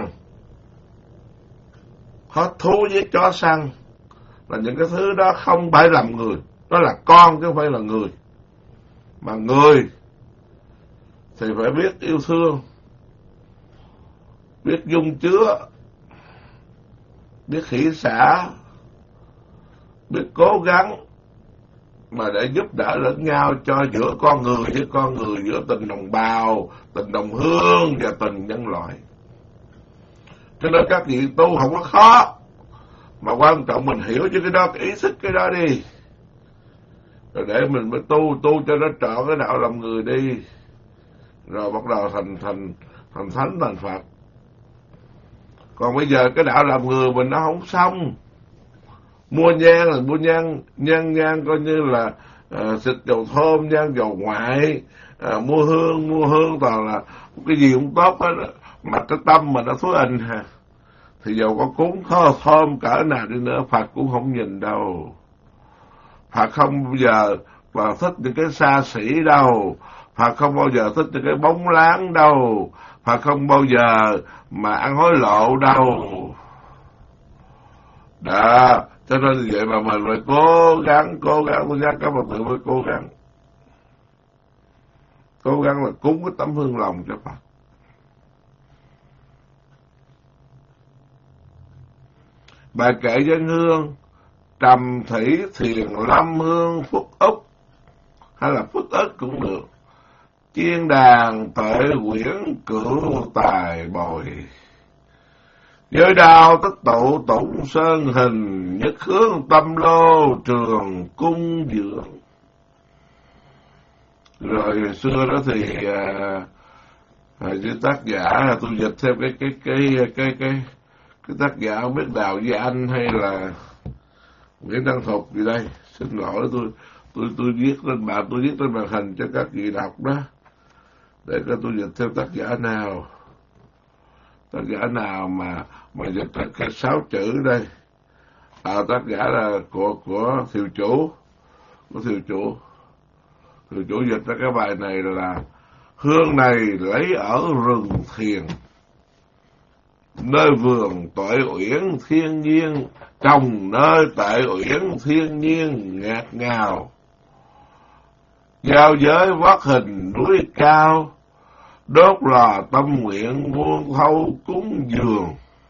Hết thú với chó săn là những cái thứ đó không phải làm người, đó là con chứ không phải là người. Mà người thì phải biết yêu thương, biết dung chứa, biết hỷ xả, biết cố gắng mà để giúp đỡ lẫn nhau cho giữa con người với con người, giữa tình đồng bào, tình đồng hương và tình nhân loại. Cho nên các vị tu không có khó, mà quan trọng mình hiểu cho cái đó, cái ý thức cái đó đi, rồi để mình mới tu cho nó trọn cái đạo làm người đi, rồi bắt đầu thành thánh thành Phật. Còn bây giờ cái đạo làm người mình nó không xong. Mua nhang là mua nhang coi như là xịt dầu thơm, nhang dầu ngoại, mua hương toàn là cái gì cũng tốt hết, mà cái tâm mà nó thối anh ha, thì dầu có cúng thơm cỡ nào đi nữa Phật cũng không nhìn đâu. Phật không bao giờ mà thích những cái xa xỉ đâu, Phật không bao giờ thích những cái bóng láng đâu, Phật không bao giờ mà ăn hối lộ đâu. Đó, cho nên vậy mà mình phải cố gắng, tôi nhắc các Phật tử phải cố gắng là cúng cái tấm hương lòng cho Phật. Bài kệ dân hương: trầm thủy thiền lâm hương phúc úc, hay là phúc ức cũng được. Chiên đàn tuệ quyển cửu tài bồi, giới đao tất tụ tụng sơn hình, nhất hướng tâm lô trường cung dường. Rồi xưa đó thì với tác giả tôi dịch thêm cái tác giả không biết Đào Duy Anh hay là Nguyễn Đăng Thục gì đây, xin lỗi tôi viết lên màn hình cho các vị đọc đó, để cho tôi dịch theo tác giả mà dịch cái 6 chữ đây. Tác giả là của Thiều Chủ, Thiều Chủ dịch ra cái bài này là: hương này lấy ở rừng thiền, nơi vườn tuệ uyển thiên nhiên, trồng nơi tuệ uyển thiên nhiên ngạt ngào, giao giới vót hình núi cao, đốt lò tâm nguyện muôn thâu cúng dường.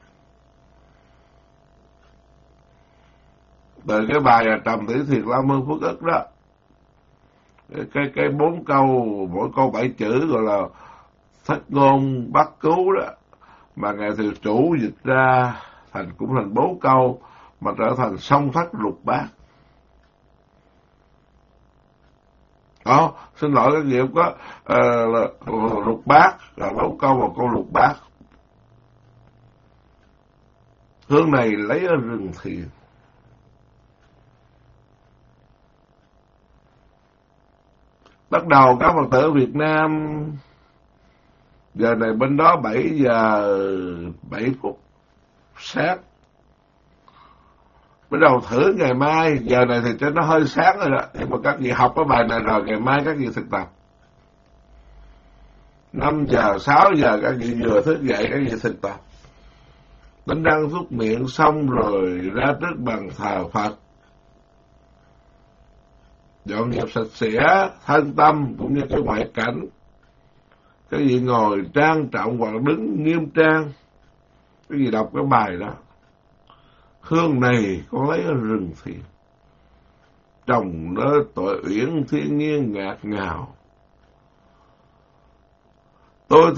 Từ cái bài trầm thủy thiền lâm hương phước ức đó, cái 4 câu, mỗi câu 7 chữ gọi là thất ngôn bát cứu đó, mà ngài Thiều Chủ dịch ra cũng thành 4 câu mà trở thành song thất lục bát. Xin lỗi cái gì không có lục bát, là 4 câu một câu lục bát. Hương này lấy ở rừng thiền. Bắt đầu các Phật tử Việt Nam giờ này bên đó 7 giờ 7 phút sáng. Bắt đầu thử ngày mai, giờ này thì cho nó hơi sáng rồi đó, nhưng mà các vị học cái bài này rồi, ngày mai các vị thực tập 5 giờ 6 giờ các vị vừa thức dậy các vị thực tập, đánh răng súc miệng xong rồi ra trước bàn thờ Phật, dọn dẹp sạch sẽ thân tâm cũng như cái ngoại cảnh. Cái gì ngồi trang trọng hoặc đứng nghiêm trang, cái gì đọc cái bài đó: hương này con lấy ở rừng thiền, trồng nơi tội uyển thiên nhiên ngạt ngào. Tôi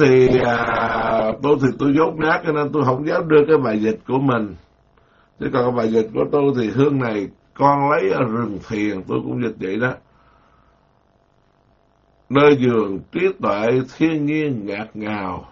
dốt nát cho nên tôi không dám đưa cái bài dịch của mình, chứ còn cái bài dịch của tôi thì hương này con lấy ở rừng thiền, tôi cũng dịch vậy đó. Nơi vườn trí tuệ thiên nhiên ngạt ngào,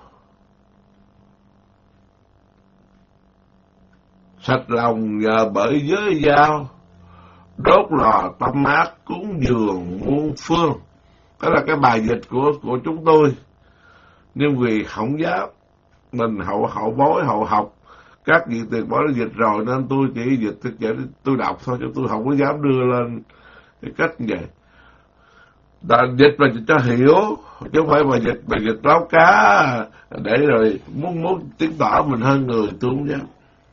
sạch lòng nhờ bởi giới giao, đốt lò tâm ác cúng dường muôn phương. Đó là cái bài dịch của chúng tôi. Nhưng vì không dám, mình hậu bối hậu học, các vị tiền bối đã dịch rồi nên tôi chỉ dịch tôi đọc thôi, chứ tôi không có dám đưa lên cái cách như vậy. Dịch mà dịch cho hiểu, chứ không phải mà dịch báo cá để rồi muốn chứng tỏ mình hơn người, tôi không dám.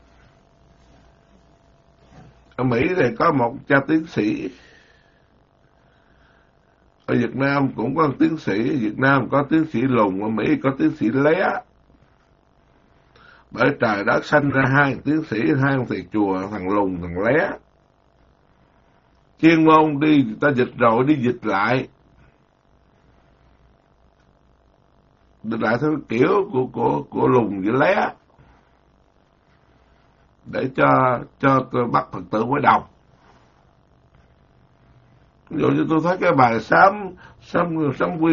Ở Mỹ này có một cha tiến sĩ, ở Việt Nam cũng có tiến sĩ, ở Việt Nam có tiến sĩ Lùng, ở Mỹ có tiến sĩ Lé. Bởi trời đất sanh ra hai tiến sĩ, hai ông thầy chùa, thằng Lùng, thằng Lé. Chuyên môn đi, người ta dịch rồi đi dịch lại. Dịch lại theo kiểu của Lùng với Lé. Để cho bắt Phật tử mới đọc. Ví dụ như tôi thấy cái bài sám quy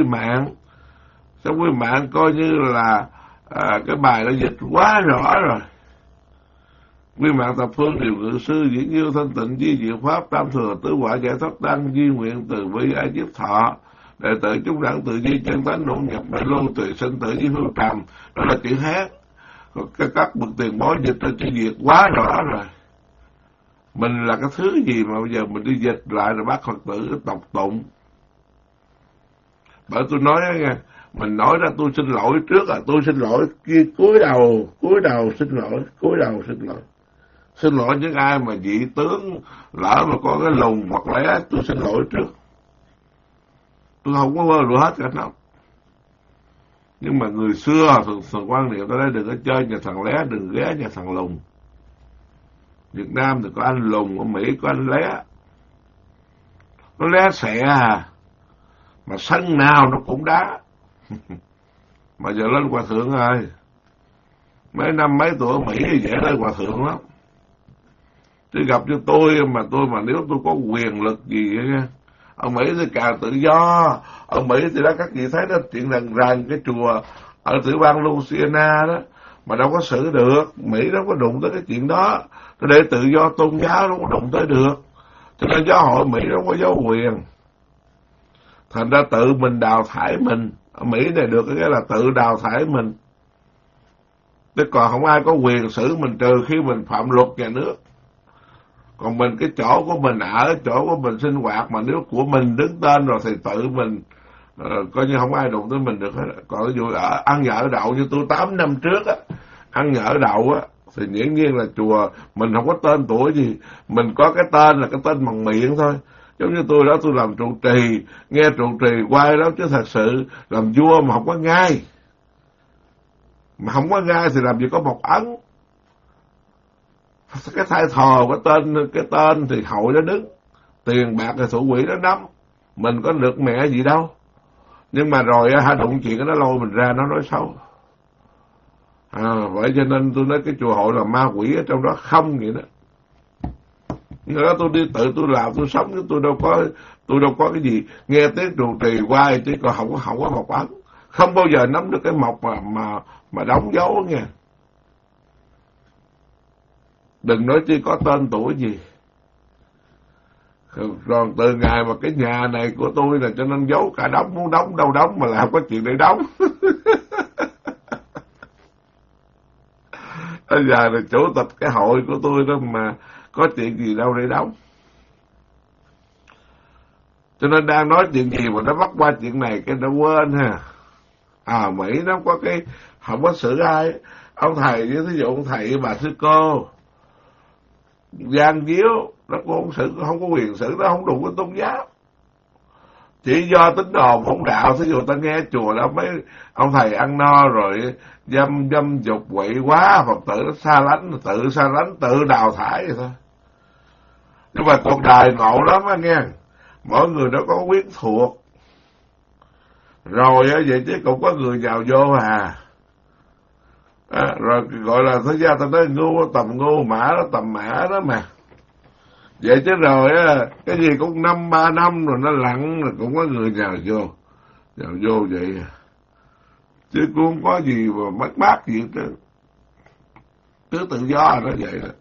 mạng coi như là cái bài đã dịch quá rõ rồi. Quy mạng thập phương điều ngự sư, diễn nhiêu thanh tịnh di diệu pháp, tam thừa tứ quả giải thoát đăng, duy nguyện từ bi ái kiếp thọ, đệ tử chúng đẳng tự di chân tánh nội nhập đại lưu tùy sinh tử với phương trầm. Đó là chữ hát. Các bậc tiền bối dịch ra chữ Việt quá rõ rồi. Mình là cái thứ gì mà bây giờ mình đi dịch lại rồi bắt Phật tử đọc tụng. Bởi tôi nói nghe, mình nói ra tôi xin lỗi trước tôi xin lỗi kia, cúi đầu xin lỗi. Xin lỗi những ai mà dị tướng lỡ mà có cái Lùng hoặc Lé, tôi xin lỗi trước. Tôi không có vơ đùa hết cả đâu. Nhưng mà người xưa thường quan niệm tới đây đừng có chơi nhà thằng Lé, đừng ghé nhà thằng Lùng. Việt Nam thì có anh Lùng, ở Mỹ có anh Lé. Nó lé xẹ mà sân nào nó cũng đá. Mà giờ lên hòa thượng rồi. Mấy năm mấy tuổi ở Mỹ thì dễ lên hòa thượng lắm. Chứ gặp cho tôi mà nếu tôi có quyền lực gì ấy, ở Mỹ thì càng tự do. Ở Mỹ thì đó các vị thấy đó, chuyện rằng cái chùa ở tiểu bang Louisiana đó mà đâu có xử được. Mỹ đâu có đụng tới cái chuyện đó. Để tự do tôn giáo đâu có đụng tới được. Cho nên giáo hội Mỹ đâu có giáo quyền. Thành ra tự mình đào thải mình. Ở Mỹ này được cái là tự đào thải mình. Chứ còn không ai có quyền xử mình trừ khi mình phạm luật nhà nước. Còn mình cái chỗ của mình ở, chỗ của mình sinh hoạt mà nếu của mình đứng tên rồi thì tự mình coi như không ai đụng tới mình được hết. Còn ví dụ ăn nhỡ đậu như tôi 8 năm trước á, ăn nhỡ đậu á, thì dĩ nhiên là chùa mình không có tên tuổi gì, mình có cái tên là cái tên bằng miệng thôi. Giống như tôi đó, tôi làm trụ trì, nghe trụ trì quay đó, chứ thật sự làm vua mà không có ngai. Mà không có ngai thì làm gì có một ấn. Cái thay thò cái tên thì hội nó đứng, tiền bạc thì thủ quỹ nó nắm, mình có được mẹ gì đâu. Nhưng mà rồi đụng chuyện nó lôi mình ra nó nói xấu. Vậy cho nên tôi nói cái chùa hội là ma quỷ ở trong đó không vậy đó. Nhưng đó tôi đi tự tôi làm tôi sống chứ tôi đâu có cái gì nghe tiếng trụ trì quay chứ còn không có một ấn, không bao giờ nắm được cái mộc mà đóng dấu nha. Đừng nói chi có tên tuổi gì. Rồi từ ngày mà cái nhà này của tôi là cho nên giấu cả đóng, muốn đóng đâu đóng mà làm có chuyện để đóng. Bây giờ là chủ tịch cái hội của tôi đó mà có chuyện gì đâu để đóng. Cho nên đang nói chuyện gì mà nó bắt qua chuyện này cái nó quên ha. Mỹ nó có cái không có xử ai. Ông thầy với thí dụ ông thầy với bà sư cô gian díu nó cũng không có quyền xử, nó không đủ cái tôn giáo. Chỉ do tín đồ không đạo, thí dụ ta nghe chùa đó mấy ông thầy ăn no rồi dâm dục quậy quá, Phật tử nó xa lánh, tự đào thải vậy thôi. Nhưng mà cuộc đời ngộ lắm á nghe, mỗi người nó có quyến thuộc. Rồi vậy chứ cũng có người vào vô rồi gọi là thế gian ta nói ngu tầm ngu, mã nó tầm mã đó mà. Vậy chứ rồi cái gì cũng 3 năm rồi nó lặng rồi cũng có người vào vô vậy. Chứ cũng không có gì mà mất mát gì hết. Cứ tự do nó vậy đó.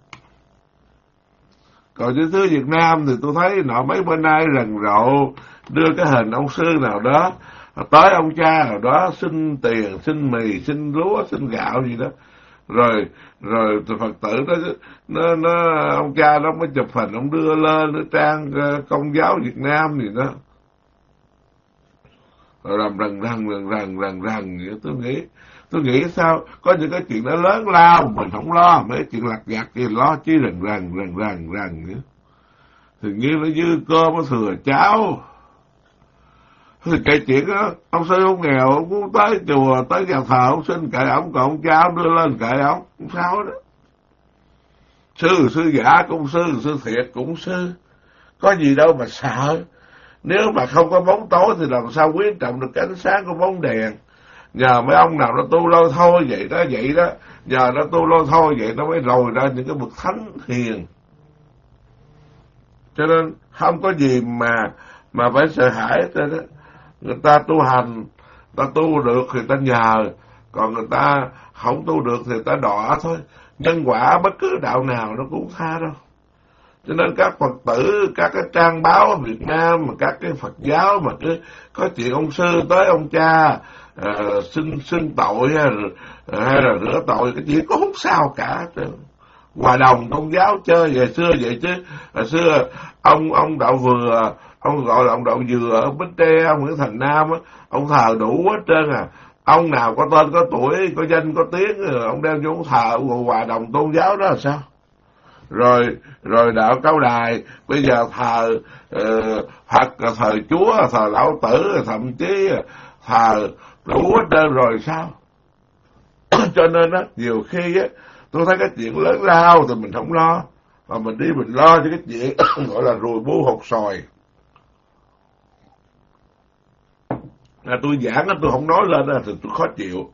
Còn chứ thứ Việt Nam thì tôi thấy mấy bữa nay rần rộ đưa cái hình ông sư nào đó tới ông cha nào đó xin tiền, xin mì, xin lúa, xin gạo gì đó. Rồi Phật tử nó ông cha nó mới chụp hình ông đưa lên nó trang Công giáo Việt Nam gì đó. rồi làm rần. Tôi nghĩ sao có những cái chuyện nó lớn lao mình không lo, mấy chuyện lặt vặt thì lo chứ rần nữa. Thì như nó dư cơm nó thừa cháo. Thì cái chuyện đó, ông sư ông nghèo, ông cũng tới chùa, tới nhà thờ, ông xin kệ ông, còn ông cha ông đưa lên kệ ông, không sao đó. Sư giả cũng sư thiệt cũng sư, có gì đâu mà sợ. Nếu mà không có bóng tối thì làm sao quý trọng được cái ánh sáng của bóng đèn. Nhờ mấy ông nào nó tu lôi thôi vậy đó, nhờ nó tu lôi thôi vậy nó mới lồi ra những cái bậc thánh hiền. Cho nên không có gì mà phải sợ hãi hết đó. Người ta tu hành, ta tu được thì ta nhờ, còn người ta không tu được thì ta đọa thôi. Nhân quả bất cứ đạo nào nó cũng tha đâu. Cho nên các Phật tử, các cái trang báo ở Việt Nam, mà các cái Phật giáo mà cứ có chuyện ông sư tới ông cha xin tội hay là rửa tội, cái chuyện có không sao cả. Hòa đồng tôn giáo chơi về xưa vậy chứ. Hồi xưa ông Đạo Vừa, ông gọi là ông Đạo Dừa ở Bến Tre, ông Nguyễn Thành Nam á, ông thờ đủ hết trơn à. Ông nào có tên có tuổi, có danh có tiếng, ông đem vô ông thờ, ông hòa đồng tôn giáo đó là sao? Rồi đạo Cao Đài bây giờ thờ Phật, thờ Chúa, thờ Lão Tử, thậm chí thờ đủ hết trơn rồi sao? Cho nên á, nhiều khi á, tôi thấy cái chuyện lớn lao thì mình không lo, mà mình đi mình lo cho cái chuyện gọi là rùi bu hột sòi. Tôi giảng tôi không nói lên thì tôi khó chịu.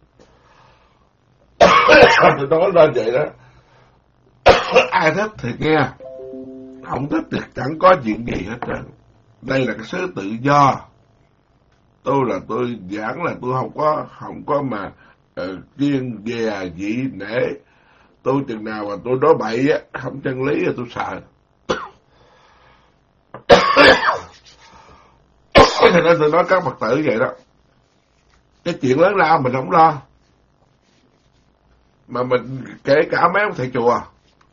Tôi nói lên vậy đó. Ai thích thì nghe, không thích thì chẳng có chuyện gì hết trơn. Đây là cái xứ tự do. Tôi giảng là tôi không có mà kiêng dè dị nể. Tôi chừng nào mà tôi nói bậy á, không chân lý thì tôi sợ. Cho nên tôi nói các Phật tử vậy đó. Cái chuyện lớn lao mình không lo. Mà mình kể cả mấy ông thầy chùa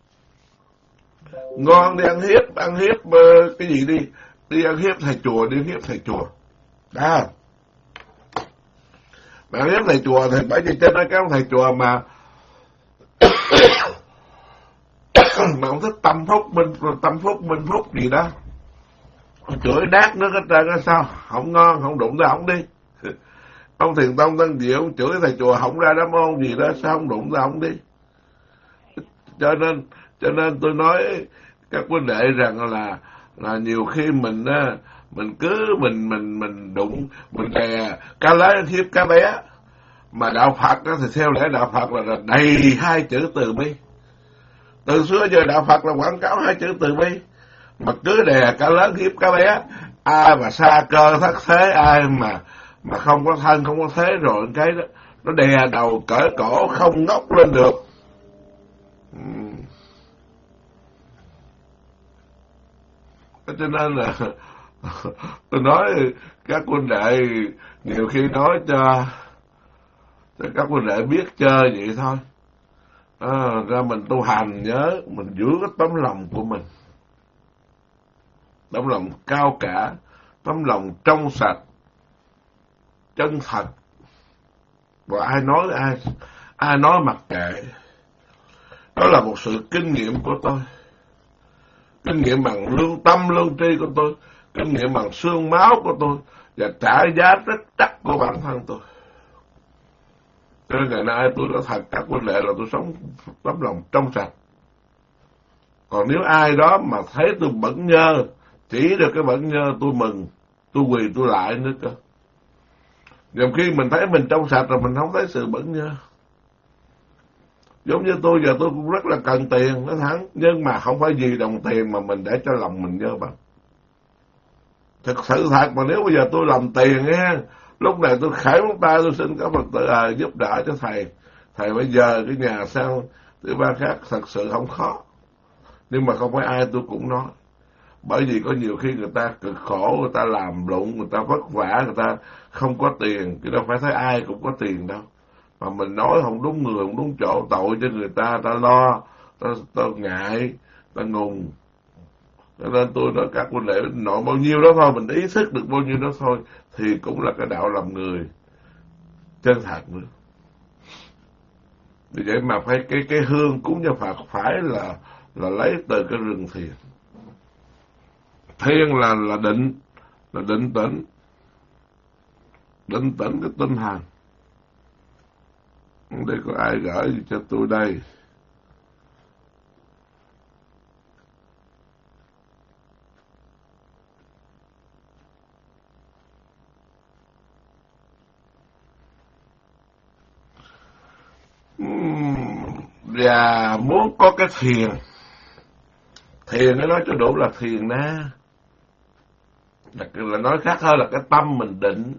ngon đi ăn hiếp cái gì đi ăn hiếp thầy chùa, đi ăn hiếp thầy chùa đó. Mà ăn hiếp thầy chùa thì bởi vì trên đó các ông thầy chùa mà ông thích tâm phúc minh phúc gì đó, chửi đát nó hết trơn á, sao không ngon, không đụng tới ổng đi. Ông Thiền Tông Tân Diệu ông chửi thầy chùa không ra đám môn gì đó, sao không đụng tới ổng đi. Cho nên tôi nói các huynh đệ rằng là nhiều khi mình đụng, mình đè cá lớn hiếp cá bé. Mà đạo Phật đó thì theo lẽ đạo Phật là đầy hai chữ từ bi. Từ xưa giờ đạo Phật là quảng cáo hai chữ từ bi. Mà cứ đè cá lớn hiếp cá bé, ai mà xa cơ thất thế, ai mà không có thân không có thế, rồi cái đó nó đè đầu cởi cổ không ngóc lên được. Cho nên là tôi nói các huynh đệ nhiều khi nói cho các huynh đệ biết chơi vậy thôi. Ra mình tu hành nhớ mình giữ cái tấm lòng của mình, tấm lòng cao cả, tấm lòng trong sạch, chân thật. Và ai nói mặc kệ. Đó là một sự kinh nghiệm của tôi, kinh nghiệm bằng lương tâm lương tri của tôi, kinh nghiệm bằng xương máu của tôi, và trả giá rất đắt của bản thân tôi. Cho nên ngày nay tôi đã thật các huynh đệ là tôi sống tấm lòng trong sạch. Còn nếu ai đó mà thấy tôi bẩn nhơ, chỉ được cái bẩn nhơ, tôi mừng, tôi quỳ tôi lại nữa cơ. Nhiều khi mình thấy mình trong sạch rồi mình không thấy sự bẩn nhơ. Giống như tôi giờ tôi cũng rất là cần tiền, nói thẳng, nhưng mà không phải vì đồng tiền mà mình để cho lòng mình nhơ bẩn. Thực sự thật mà nếu bây giờ tôi làm tiền nghe, lúc này tôi khởi móng tay tôi xin các Phật tử giúp đỡ cho thầy. Thầy bây giờ cái nhà sang thứ ba khác thật sự không khó. Nhưng mà không phải ai tôi cũng nói. Bởi vì có nhiều khi người ta cực khổ, người ta làm lụng, người ta vất vả, người ta không có tiền, chứ đâu phải thấy ai cũng có tiền đâu. Mà mình nói không đúng người, không đúng chỗ, tội cho người ta, ta lo, ta ngại, ta ngùng. Cho nên tôi nói các huynh đệ nội bao nhiêu đó thôi, mình ý thức được bao nhiêu đó thôi, thì cũng là cái đạo làm người chân thật nữa. Vì vậy mà phải cái hương cúng cho Phật phải là lấy từ cái rừng thiền. Thiền là định, là định tĩnh cái tinh thần. Đây có ai gửi gì cho tôi đây? Và muốn có cái thiền nó nói cho đủ là thiền na, là nói khác hơn là cái tâm mình định.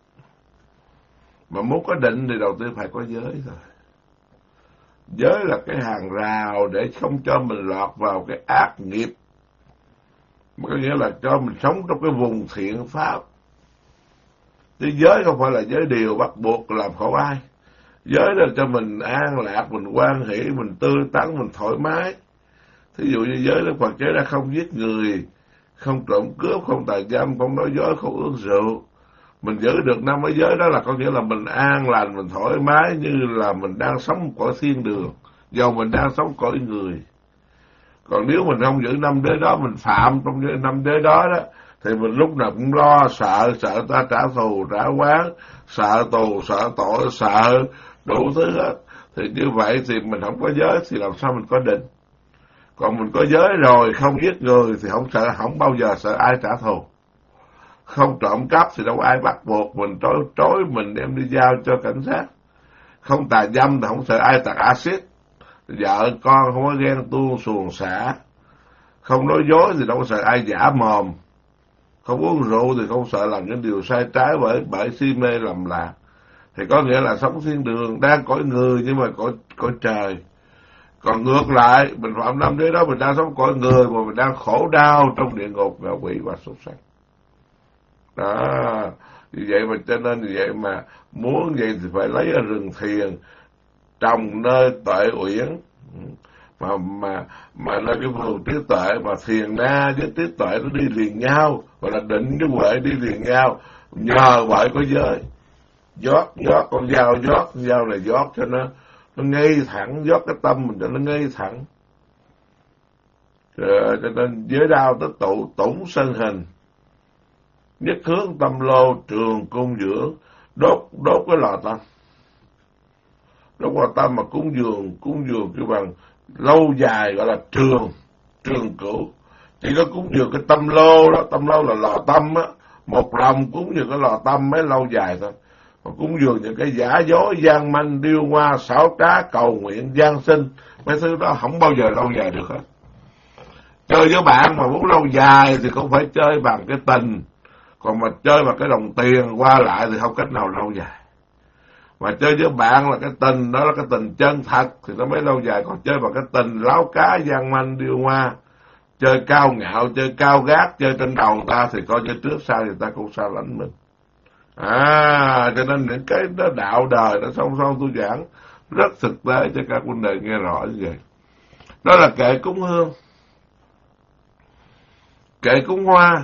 Mà muốn có định thì đầu tiên phải có giới thôi. Giới là cái hàng rào để không cho mình lọt vào cái ác nghiệp, có nghĩa là cho mình sống trong cái vùng thiện pháp. Chứ giới không phải là giới điều bắt buộc làm khổ ai. Giới là cho mình an lạc, mình hoan hỷ, mình tươi tắn, mình thoải mái. Thí dụ như giới Đức Phật chế ra không giết người, không trộm cướp, không tà dâm, không nói dối, không uống rượu. Mình giữ được 5 cái giới đó là có nghĩa là mình an lành, mình thoải mái, như là mình đang sống cõi thiên đường, dầu mình đang sống cõi người. Còn nếu mình không giữ 5 giới đó, mình phạm trong 5 giới đó đó, thì mình lúc nào cũng lo sợ ta trả thù trả oán, sợ tù sợ tội, sợ đủ thứ hết. Thì như vậy thì mình không có giới thì làm sao mình có định. Còn mình có giới rồi không giết người thì không bao giờ sợ ai trả thù. Không trộm cắp thì đâu ai bắt buộc mình, trối mình đem đi giao cho cảnh sát. Không tà dâm thì không sợ ai tạt axit. Vợ con không có ghen tuông xuồng xả. Không nói dối thì đâu có sợ ai giả mồm. Không uống rượu thì không sợ làm những điều sai trái bởi si mê lầm lạc. Thì có nghĩa là sống thiên đường, đang cõi người nhưng mà cõi trời. Còn ngược lại, mình phạm 5 giới đó, mình đang sống cõi người mà mình đang khổ đau trong địa ngục, ngạ quỷ và súc sanh. Đó, vì vậy mà cho nên vì vậy mà muốn vậy thì phải lấy ở rừng thiền, trồng nơi tuệ uyển, mà nơi cái vườn trí tuệ, mà thiền na với trí tuệ nó đi liền nhau, gọi là định với huệ đi liền nhau, nhờ vậy có giới. Giót con dao này giót cho nó ngay thẳng, giót cái tâm mình cho nó ngay thẳng. Cho nên giới đao tới tủng sân hình, nhất hướng tâm lô, trường cung dưỡng, đốt cái lò tâm. Đốt lò tâm mà cúng dường cái bằng lâu dài gọi là trường cửu. Chỉ có cúng dường cái tâm lô đó, tâm lô là lò tâm á, một lòng cúng dường cái lò tâm mới lâu dài thôi. Mà cúng dường những cái giả dối, gian manh, điêu hoa, xảo trá, cầu nguyện, gian sinh, mấy thứ đó không bao giờ lâu dài được hết. Chơi với bạn mà muốn lâu dài thì cũng phải chơi bằng cái tình. Còn mà chơi bằng cái đồng tiền qua lại thì không cách nào lâu dài. Mà chơi với bạn là cái tình, đó là cái tình chân thật thì nó mới lâu dài. Còn chơi bằng cái tình láo cá, gian manh, điêu hoa, chơi cao ngạo, chơi cao gác, chơi trên đầu ta thì coi như trước sau thì ta cũng sao lãnh mình. Cho nên những cái đó đạo đời nó song song tôi giảng rất thực tế cho các huynh đệ nghe rõ như vậy. Đó là kệ cúng hương, kệ cúng hoa.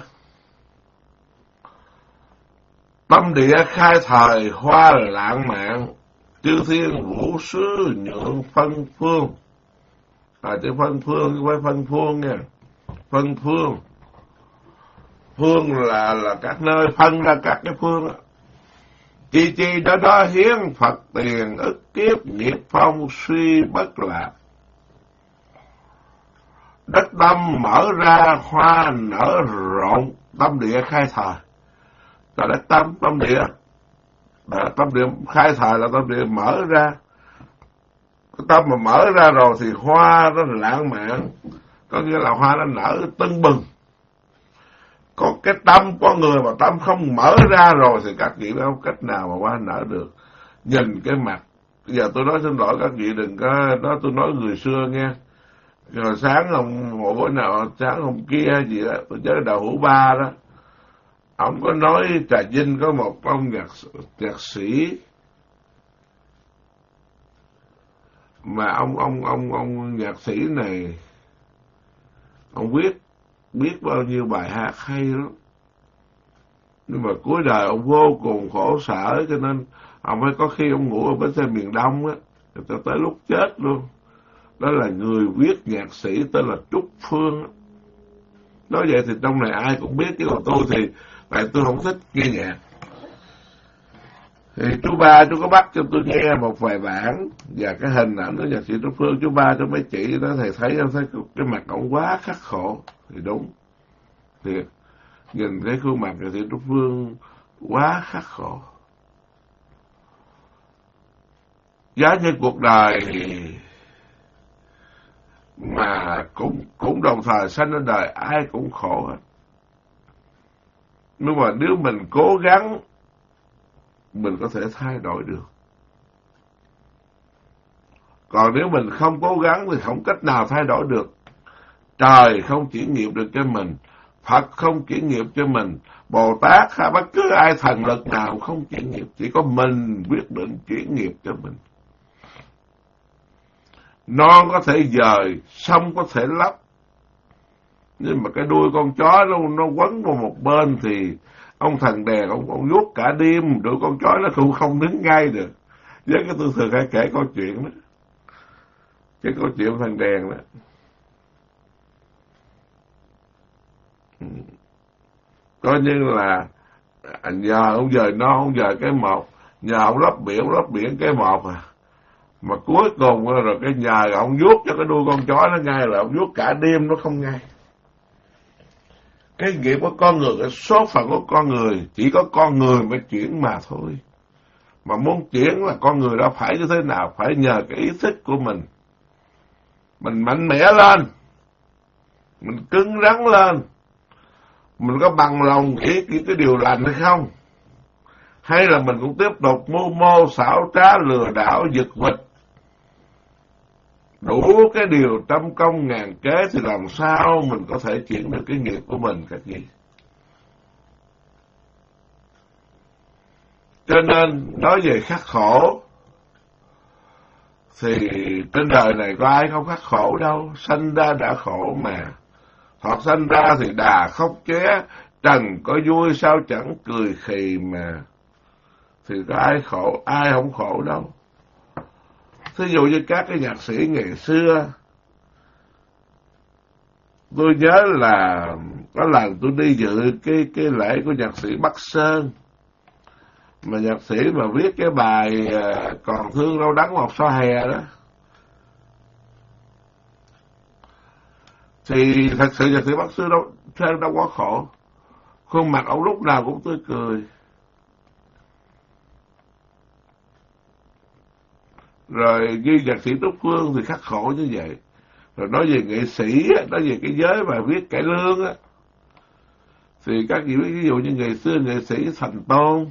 Tâm địa khai thời, hoa lãng mạn, chư thiên vũ sứ nhượng phân phương. Chứ phân phương không phải phân phương nha. Phân phương. Phương là các nơi, phân ra các cái phương á. Chi đó hiến Phật tiền, ức kiếp nghiệp phong suy bất lạc. Đất tâm mở ra, hoa nở rộn, tâm địa khai thời. Là đất tâm địa. Tâm địa khai thời là tâm địa mở ra. Cái tâm mà mở ra rồi thì hoa nó lãng mạn, có nghĩa là hoa nó nở tưng bừng. Còn cái tâm của người mà tâm không mở ra rồi thì các vị không cách nào mà hoa nở được. Nhìn cái mặt, bây giờ tôi nói xin lỗi các vị đừng có đó, tôi nói người xưa nghe. Rồi sáng một bữa nào sáng hôm kia gì đó, tôi nhớ Đào Hữu Ba đó, ông có nói Trà Vinh có một ông nhạc sĩ mà ông nhạc sĩ này ông viết biết bao nhiêu bài hát hay lắm. Nhưng mà cuối đời ông vô cùng khổ sở, cho nên ông mới có khi ông ngủ ở bến xe miền Đông á, cho tới lúc chết luôn. Đó là người viết nhạc sĩ tên là Trúc Phương. Nói vậy thì trong này ai cũng biết, chứ còn tôi thì tại tôi không thích nghe nhạc. Thì chú ba chú có bắt cho tôi nghe một vài bản và cái hình ảnh của nhạc sĩ Trúc Phương. Chú ba chú mới chỉ đó, thầy thấy cái mặt ông quá khắc khổ. Thì đúng, thì nhìn cái khuôn mặt nhạc sĩ Trúc Phương quá khắc khổ. Giá như cuộc đời mà cũng đồng thời sanh ra đời ai cũng khổ hết. Nhưng mà nếu mình cố gắng, mình có thể thay đổi được. Còn nếu mình không cố gắng thì không cách nào thay đổi được. Trời không chuyển nghiệp được cho mình, Phật không chuyển nghiệp cho mình, Bồ Tát hay bất cứ ai thần lực nào không chuyển nghiệp. Chỉ có mình quyết định chuyển nghiệp cho mình. Non có thể dời, sông có thể lấp, nhưng mà cái đuôi con chó nó quấn vào một bên thì ông thần đèn ông vuốt cả đêm, đuôi con chó nó cũng không đứng ngay được. Với cái tôi thường hay kể câu chuyện đó, cái câu chuyện thần đèn đó. Coi như là nhờ ông dời non, ông dời cái một, nhờ ông lấp biển cái một à. Mà cuối cùng rồi cái nhờ ông vuốt cho cái đuôi con chó nó ngay, là ông vuốt cả đêm nó không ngay. Cái nghiệp của con người, cái số phận của con người, chỉ có con người mới chuyển mà thôi. Mà muốn chuyển là con người đó phải như thế nào? Phải nhờ cái ý thức của mình. Mình mạnh mẽ lên, mình cứng rắn lên, mình có bằng lòng nghĩ cái điều lành hay không? Hay là mình cũng tiếp tục mưu mô xảo trá lừa đảo giật vịt, đủ cái điều trăm công ngàn kế thì làm sao mình có thể chuyển được cái nghiệp của mình các vị? Cho nên nói về khắc khổ thì trên đời này có ai không khắc khổ đâu, sanh ra đã khổ mà. Hoặc sanh ra thì đà khóc ché, trần có vui sao chẳng cười khì mà. Thì có ai khổ, ai không khổ đâu. Thí dụ như các cái nhạc sĩ ngày xưa, tôi nhớ là có lần tôi đi dự cái lễ của nhạc sĩ Bắc Sơn, mà nhạc sĩ mà viết cái bài Còn thương đâu đắng một sao hè đó, thì thật sự nhạc sĩ Bắc Sơn đâu có khổ, khuôn mặt ông lúc nào cũng tươi cười. Rồi như nhạc sĩ Trúc Phương thì khắc khổ như vậy. Rồi nói về nghệ sĩ, nói về cái giới mà viết cải lương á, thì các vị biết ví dụ như ngày xưa nghệ sĩ Thành Tôn,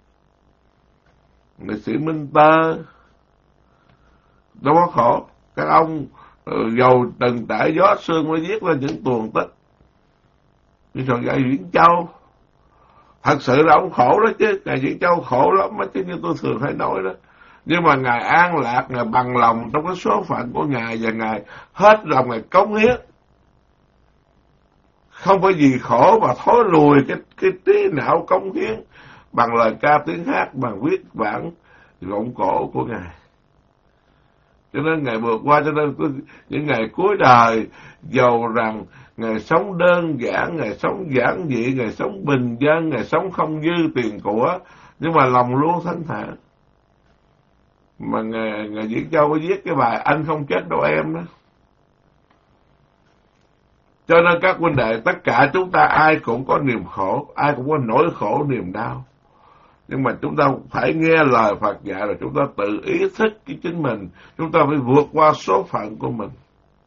nghệ sĩ Minh Tơ, đâu có khổ. Các ông dầu từng trải gió sương mới viết lên những tuồng tích. Như Trần Đại Viễn Châu, thật sự là ông khổ đó chứ, Ngài Viễn Châu khổ lắm chứ, như tôi thường hay nói đó. Nhưng mà Ngài an lạc, Ngài bằng lòng trong cái số phận của Ngài, và Ngài hết lòng Ngài cống hiến. Không phải vì khổ mà thối lùi cái trí não cống hiến bằng lời ca tiếng hát, bằng viết bản gọng cổ của Ngài. Cho nên Ngài vượt qua, cho nên những ngày cuối đời, dầu rằng Ngài sống đơn giản, Ngài sống giản dị, Ngài sống bình dân, Ngài sống không dư tiền của, nhưng mà lòng luôn thanh thản. Mà Ngài Viễn Châu có viết cái bài Anh không chết đâu em đó. Cho nên các huynh đệ, tất cả chúng ta ai cũng có niềm khổ, ai cũng có nỗi khổ niềm đau. Nhưng mà chúng ta phải nghe lời Phật dạy, rồi chúng ta tự ý thức cái chính mình, chúng ta phải vượt qua số phận của mình.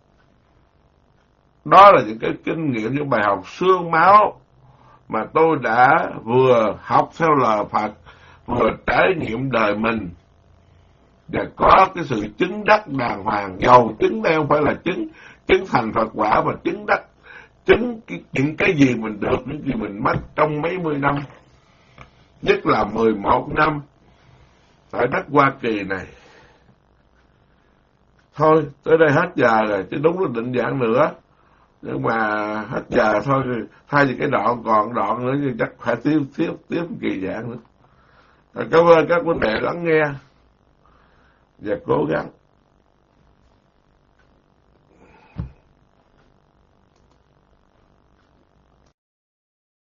Đó là những cái kinh nghiệm, những bài học xương máu mà tôi đã vừa học theo lời Phật, vừa trải nghiệm đời mình, và có cái sự chứng đắc đàng hoàng. Dầu chứng đây không phải là chứng thành Phật quả, mà chứng đắc, chứng những cái gì mình được, những gì mình mất trong mấy mươi năm, nhất là 11 năm tại đất Hoa Kỳ này. Thôi, tới đây hết giờ rồi, chứ đúng là định dạng nữa. Nhưng mà hết giờ thôi, thay vì cái đoạn còn đoạn nữa thì chắc phải tiếp kỳ giảng nữa. Cảm ơn các vấn đề lắng nghe và cố gắng.